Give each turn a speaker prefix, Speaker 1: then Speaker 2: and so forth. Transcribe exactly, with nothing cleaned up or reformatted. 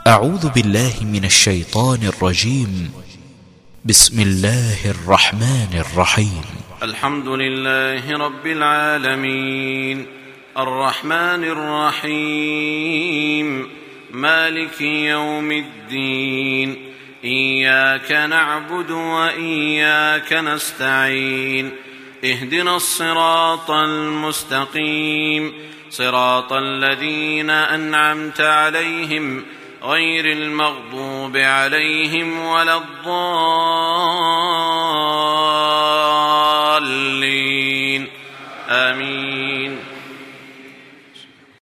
Speaker 1: أعوذ بالله من الشيطان الرجيم. بسم الله الرحمن الرحيم.
Speaker 2: الحمد لله رب العالمين، الرحمن الرحيم، مالك يوم الدين، إياك نعبد وإياك نستعين، اهدنا الصراط المستقيم، صراط الذين أنعمت عليهم غير المغضوب عليهم ولا الضالين، آمين.